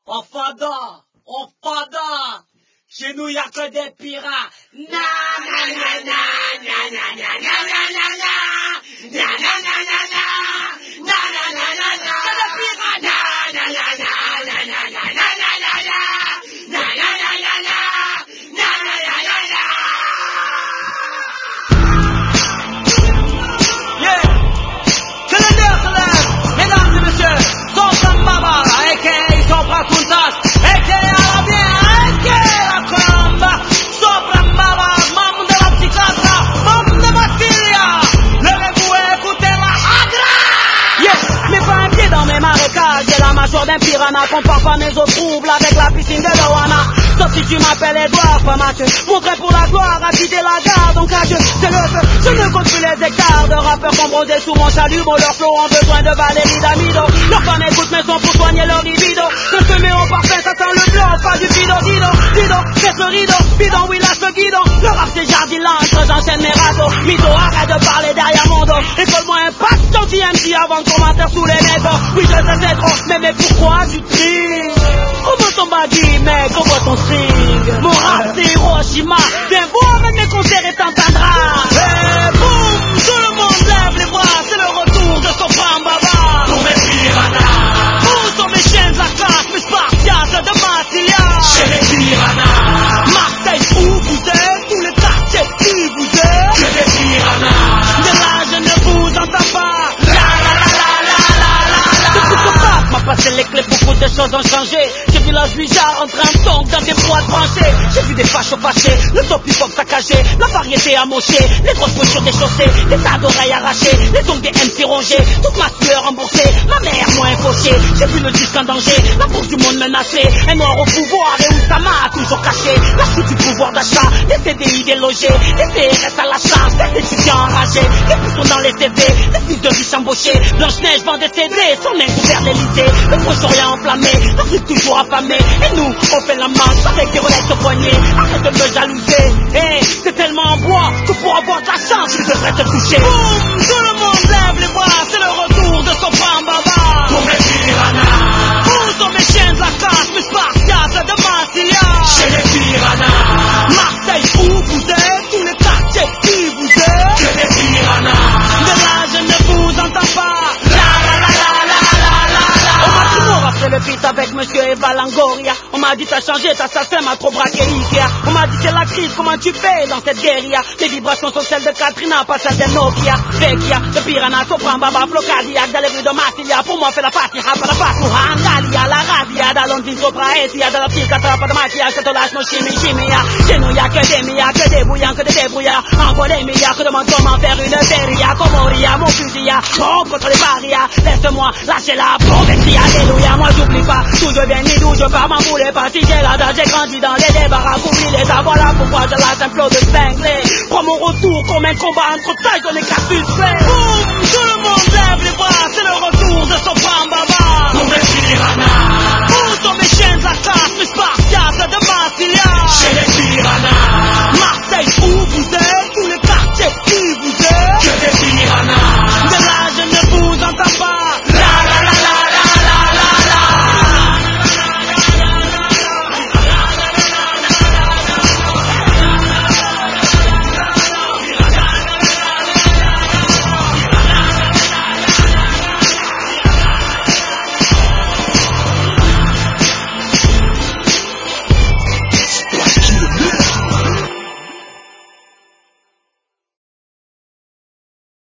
Au fada, chez nous y'a que des pirates. Na na na na na na na na na na na na na na na na na na que des pirates. Na na na na na na na na na na na na na yeah. Que le nerf se lève, mesdames et messieurs, Sultan Baba, a.k.a. Sobra Kuntas, a.k.a. Arabien, a.k.a. La Colomba, Sobra Baba, membre de la psychiatre, membre de Massilia, levez-vous et écoutez la Agra. Yes, mais pas un pied dans mes marécages, j'ai la mâchoire d'un piranha, compare pas mes eaux troubles avec la piscine de Loana. Sauf si tu m'appelles Edouard, pas Mathieu, montrer pour la gloire, à quitter la gare, donc adieu, c'est le feu, je ne compte plus les hectares de rappeurs comme bronzés sous mon chalumeau, leurs flots ont besoin de Valérie Damido, leurs fans écoutent mes sons pour soigner leur libido, le semé au parfait, ça sent le blanc, pas du fido, dido, fais ce rideau, bidon, oui lâche le guidon, le rap c'est jardin j'enchaîne mes radeaux, mytho, arrête de parler derrière mon dos, écoute-moi un pack, gentil MC avant de commentaire sous les négos, oui je sais c'est trop, mais pourquoi tu tries? Comment ton baggy, mec, comment ton string? Mon rap c'est Hiroshima, viens voir avec mes concerts et t'entendras. Et boum, tout le monde lève les bras, c'est le retour de Sopran Baba. Pour mes piranhas, où sont mes chiens de la classe, mes spartiates de Massilia? Chez les piranhas, Marseille où vous êtes, tous les quartiers qui vous êtes? Que des piranhas, de là je ne vous entends pas. Depuis que Pape m'a passé les clés, beaucoup de choses ont changé. J'ai vu l'âge bizarre en train de tomber dans des boîtes branchées. J'ai vu des fachos fâchés, le top hip hop saccagé, la variété amochée, les grosses points sur des chaussées, les tas d'oreilles arrachées, les ongles des MC rongés, toute ma sueur remboursée, ma mère moins fauchée. J'ai vu le disque en danger, la bourse du monde menacée, un noir au pouvoir et Oussama toujours caché, la chute du pouvoir d'achat, les CDI délogés, les CRS à la charge, les étudiants enragés, les poussons dans les TV, les fils de riches embauchés, Blanche-Neige vend des CD, son nez couvert l'Elysée, le Proche-Orient enflammé, l'Afrique toujours affamée, et nous on fait la manche avec des Rolex au poignet, arrête de me jalouser, hey, c'est tellement en bois que pour avoir de la chance tu devrais te toucher. Boum, tout le monde lève les bras, c'est le retour de Sopran Baba. Pour mes piranhas, où sont mes chiens de la classe, mes spartiates de Massilia? Chez les piranhas, Marseille où vous êtes, tous les quartiers qui vous êtes? Que des piranhas, de là je ne vous entends pas. On m'a toujours appelé le beat avec Monsieur Eva Langoria. On m'a dit t'as changé, ta salsa m'a trop braqué Ikea. On m'a dit c'est la crise, comment tu fais dans cette guérilla? Les vibrations sont celles de Katrina, pas celles de Nokia. Vecchia, de Piranha, Sopran Baba, Flow Cardiaque, dans les rues de Massilia. Pour moi fait la fatiha, pas la fatouha, Angalia, la radia, dans Londres, Sopra, Etia, dans la petite catra, pas de maquillage, que te lâche mon chimie, chez nous y'a que des milliards, que des bouillants, que des débrouillards. Envoie les milliards, que demande comment faire une feria. Comoria, mon fusil, bon contre les barrières. Laisse-moi lâcher la bombe et crier alléluia. Moi j'oublie pas, d'où je viens ni d'où je pars, m'en voulez pas. Si j'ai la date, j'ai grandi dans